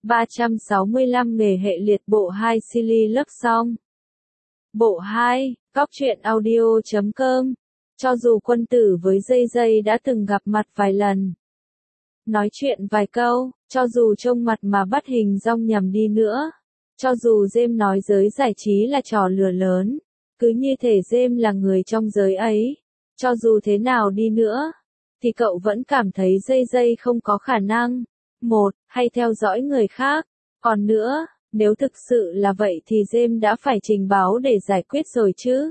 365 nghề hệ liệt bộ 2 Silly Love Song. Bộ 2, Cóc truyện audio.com. Cho dù Quân Tử với Dây Dây đã từng gặp mặt vài lần, nói chuyện vài câu, cho dù trông mặt mà bắt hình dong nhầm đi nữa, cho dù James nói giới giải trí là trò lừa lớn, cứ như thể James là người trong giới ấy, cho dù thế nào đi nữa, thì cậu vẫn cảm thấy Dây Dây không có khả năng, hay theo dõi người khác. Còn nữa, nếu thực sự là vậy thì James đã phải trình báo để giải quyết rồi chứ.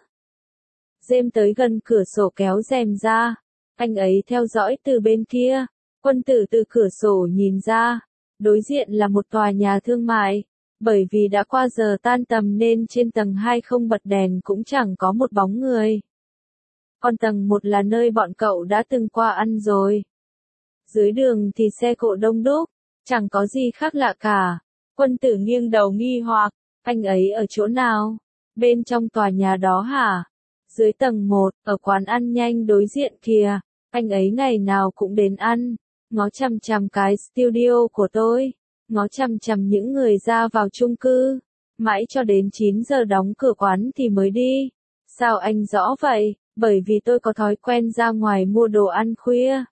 James tới gần cửa sổ kéo rèm ra, anh ấy theo dõi từ bên kia. Quân Tử từ cửa sổ nhìn ra, đối diện là một tòa nhà thương mại, bởi vì đã qua giờ tan tầm nên trên tầng 2 không bật đèn cũng chẳng có một bóng người. Còn tầng 1 là nơi bọn cậu đã từng qua ăn rồi. Dưới đường thì xe cộ đông đúc, chẳng có gì khác lạ cả. Quân Tử nghiêng đầu nghi hoặc, anh ấy ở chỗ nào? Bên trong tòa nhà đó hả? Dưới tầng 1, ở quán ăn nhanh đối diện kìa, anh ấy ngày nào cũng đến ăn, ngó chằm chằm cái studio của tôi, ngó chằm chằm những người ra vào chung cư, mãi cho đến 9 giờ đóng cửa quán thì mới đi. Sao anh rõ vậy? Bởi vì tôi có thói quen ra ngoài mua đồ ăn khuya.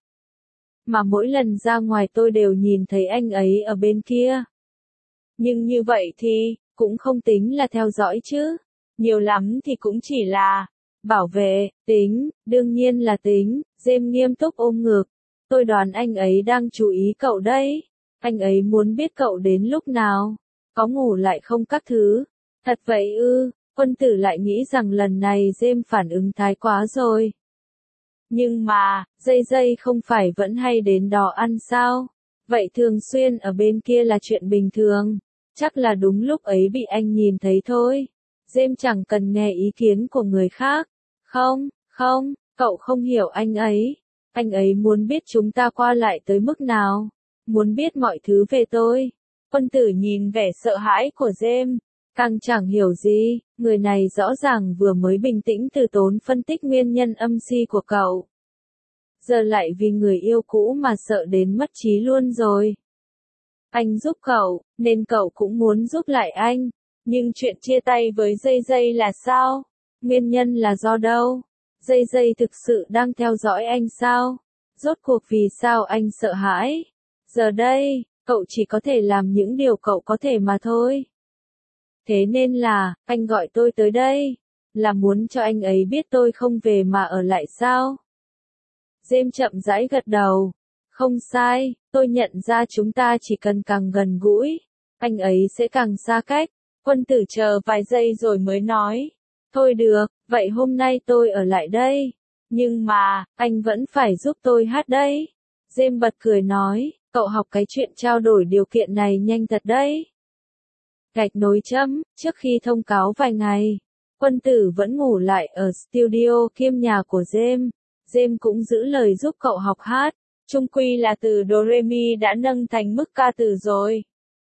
Mà mỗi lần ra ngoài tôi đều nhìn thấy anh ấy ở bên kia. Nhưng như vậy thì, cũng không tính là theo dõi chứ. Nhiều lắm thì cũng chỉ là bảo vệ, tính, đương nhiên là tính. James nghiêm túc ôm ngực. Tôi đoán anh ấy đang chú ý cậu đấy. Anh ấy muốn biết cậu đến lúc nào, có ngủ lại không các thứ. Thật vậy ư? Quân Tử lại nghĩ rằng lần này James phản ứng thái quá rồi. Nhưng mà, Dây Dây không phải vẫn hay đến đó ăn sao? Vậy thường xuyên ở bên kia là chuyện bình thường. Chắc là đúng lúc ấy bị anh nhìn thấy thôi. James chẳng cần nghe ý kiến của người khác. Không, cậu không hiểu anh ấy. Anh ấy muốn biết chúng ta qua lại tới mức nào. Muốn biết mọi thứ về tôi. Quân Tử nhìn vẻ sợ hãi của James. Càng chẳng hiểu gì, người này rõ ràng vừa mới bình tĩnh từ tốn phân tích nguyên nhân âm si của cậu. Giờ lại vì người yêu cũ mà sợ đến mất trí luôn rồi. Anh giúp cậu, nên cậu cũng muốn giúp lại anh. Nhưng chuyện chia tay với Dây Dây là sao? Nguyên nhân là do đâu? Dây Dây thực sự đang theo dõi anh sao? Rốt cuộc vì sao anh sợ hãi? Giờ đây, cậu chỉ có thể làm những điều cậu có thể mà thôi. Thế nên là, anh gọi tôi tới đây, là muốn cho anh ấy biết tôi không về mà ở lại sao? James chậm rãi gật đầu. Không sai, tôi nhận ra chúng ta chỉ cần càng gần gũi, anh ấy sẽ càng xa cách. Quân Tử chờ vài giây rồi mới nói. Thôi được, vậy hôm nay tôi ở lại đây. Nhưng mà, anh vẫn phải giúp tôi hát đấy. James bật cười nói, cậu học cái chuyện trao đổi điều kiện này nhanh thật đấy. Gạch nối chấm, trước khi thông cáo vài ngày, Quân Tử vẫn ngủ lại ở studio kiêm nhà của James. James cũng giữ lời giúp cậu học hát. Chung quy là từ Do Re Mi đã nâng thành mức ca từ rồi.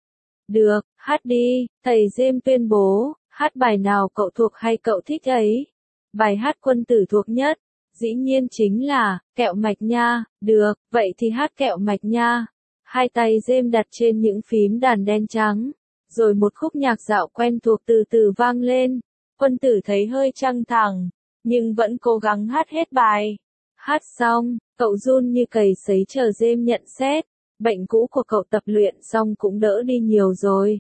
Được, hát đi, thầy James tuyên bố, hát bài nào cậu thuộc hay cậu thích ấy. Bài hát Quân Tử thuộc nhất, dĩ nhiên chính là, Kẹo Mạch Nha. Được, vậy thì hát Kẹo Mạch Nha. Hai tay James đặt trên những phím đàn đen trắng. Rồi một khúc nhạc dạo quen thuộc từ từ vang lên. Quân Tử thấy hơi căng thẳng, nhưng vẫn cố gắng hát hết bài. Hát xong, cậu run như cầy sấy chờ James nhận xét. Bệnh cũ của cậu tập luyện xong cũng đỡ đi nhiều rồi.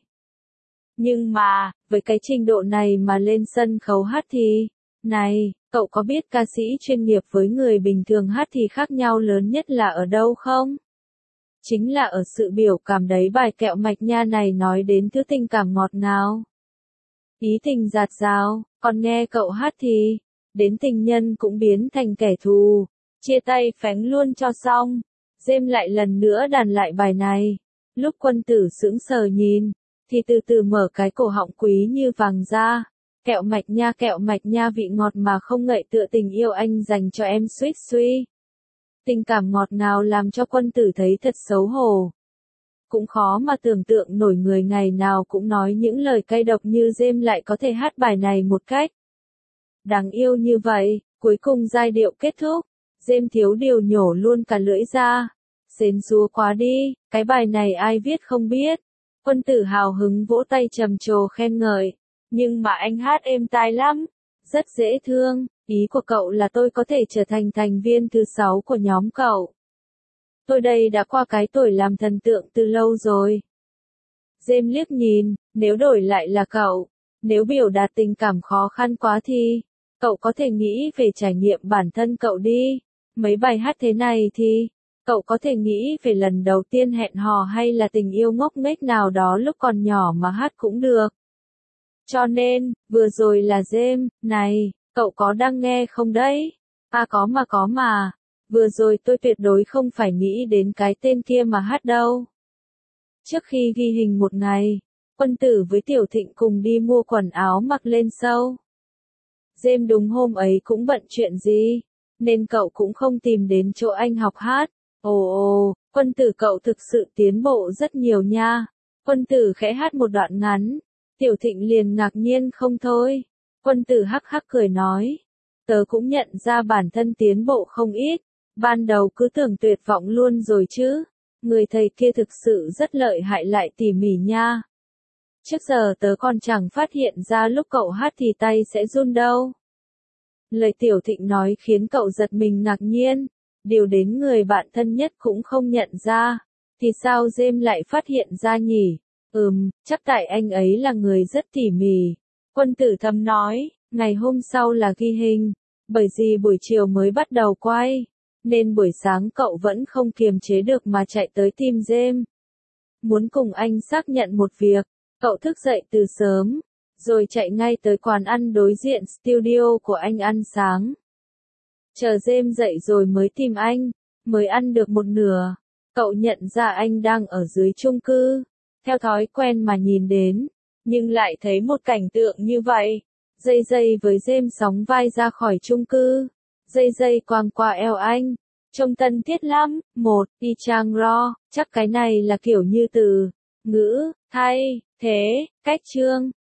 Nhưng mà, với cái trình độ này mà lên sân khấu hát thì... Này, cậu có biết ca sĩ chuyên nghiệp với người bình thường hát thì khác nhau lớn nhất là ở đâu không? Chính là ở sự biểu cảm đấy. Bài Kẹo Mạch Nha này nói đến thứ tình cảm ngọt ngào, ý tình dạt dào, còn nghe cậu hát thì, đến tình nhân cũng biến thành kẻ thù, chia tay phén luôn cho xong. James lại lần nữa đàn lại bài này. Lúc Quân Tử sững sờ nhìn, thì từ từ mở cái cổ họng quý như vàng ra. Kẹo mạch nha vị ngọt mà không ngậy tựa tình yêu anh dành cho em Sweet Sweet. Tình cảm ngọt ngào làm cho Quân Tử thấy thật xấu hổ. Cũng khó mà tưởng tượng nổi người ngày nào cũng nói những lời cay độc như James lại có thể hát bài này một cách đáng yêu như vậy. Cuối cùng giai điệu kết thúc, James thiếu điều nhổ luôn cả lưỡi ra. Xến xúa quá đi, cái bài này ai viết không biết. Quân tử hào hứng vỗ tay trầm trồ khen ngợi. Nhưng mà anh hát êm tai lắm. Rất dễ thương. Ý của cậu là tôi có thể trở thành thành viên thứ 6 của nhóm cậu. Tôi đây đã qua cái tuổi làm thần tượng từ lâu rồi. James liếc nhìn, nếu đổi lại là cậu, nếu biểu đạt tình cảm khó khăn quá thì, cậu có thể nghĩ về trải nghiệm bản thân cậu đi. Mấy bài hát thế này thì, cậu có thể nghĩ về lần đầu tiên hẹn hò hay là tình yêu ngốc nghếch nào đó lúc còn nhỏ mà hát cũng được. Cho nên, vừa rồi là James, này, cậu có đang nghe không đấy? À có mà. Vừa rồi tôi tuyệt đối không phải nghĩ đến cái tên kia mà hát đâu. Trước khi ghi hình một ngày, Quân Tử với Tiểu Thịnh cùng đi mua quần áo mặc lên show. James đúng hôm ấy cũng bận chuyện gì, nên cậu cũng không tìm đến chỗ anh học hát. Ồ, Quân Tử cậu thực sự tiến bộ rất nhiều nha. Quân Tử khẽ hát một đoạn ngắn, Tiểu Thịnh liền ngạc nhiên không thôi. Quân Tử hắc hắc cười nói, tớ cũng nhận ra bản thân tiến bộ không ít, ban đầu cứ tưởng tuyệt vọng luôn rồi chứ. Người thầy kia thực sự rất lợi hại lại tỉ mỉ nha. Trước giờ tớ còn chẳng phát hiện ra lúc cậu hát thì tay sẽ run đâu. Lời Tiểu Thịnh nói khiến cậu giật mình ngạc nhiên. Điều đến người bạn thân nhất cũng không nhận ra. Thì sao James lại phát hiện ra nhỉ? Chắc tại anh ấy là người rất tỉ mỉ. Quân Tử thầm nói, ngày hôm sau là ghi hình. Bởi vì buổi chiều mới bắt đầu quay, nên buổi sáng cậu vẫn không kiềm chế được mà chạy tới tìm James. Muốn cùng anh xác nhận một việc, cậu thức dậy từ sớm, rồi chạy ngay tới quán ăn đối diện studio của anh ăn sáng. Chờ James dậy rồi mới tìm anh, mới ăn được một nửa, cậu nhận ra anh đang ở dưới chung cư, theo thói quen mà nhìn đến, nhưng lại thấy một cảnh tượng như vậy. Dây dây với James sóng vai ra khỏi chung cư, dây dây quàng qua eo anh, trông tân tiết lắm. Y chang ro, chắc cái này là kiểu như từ, ngữ, thay, thế, cách chương.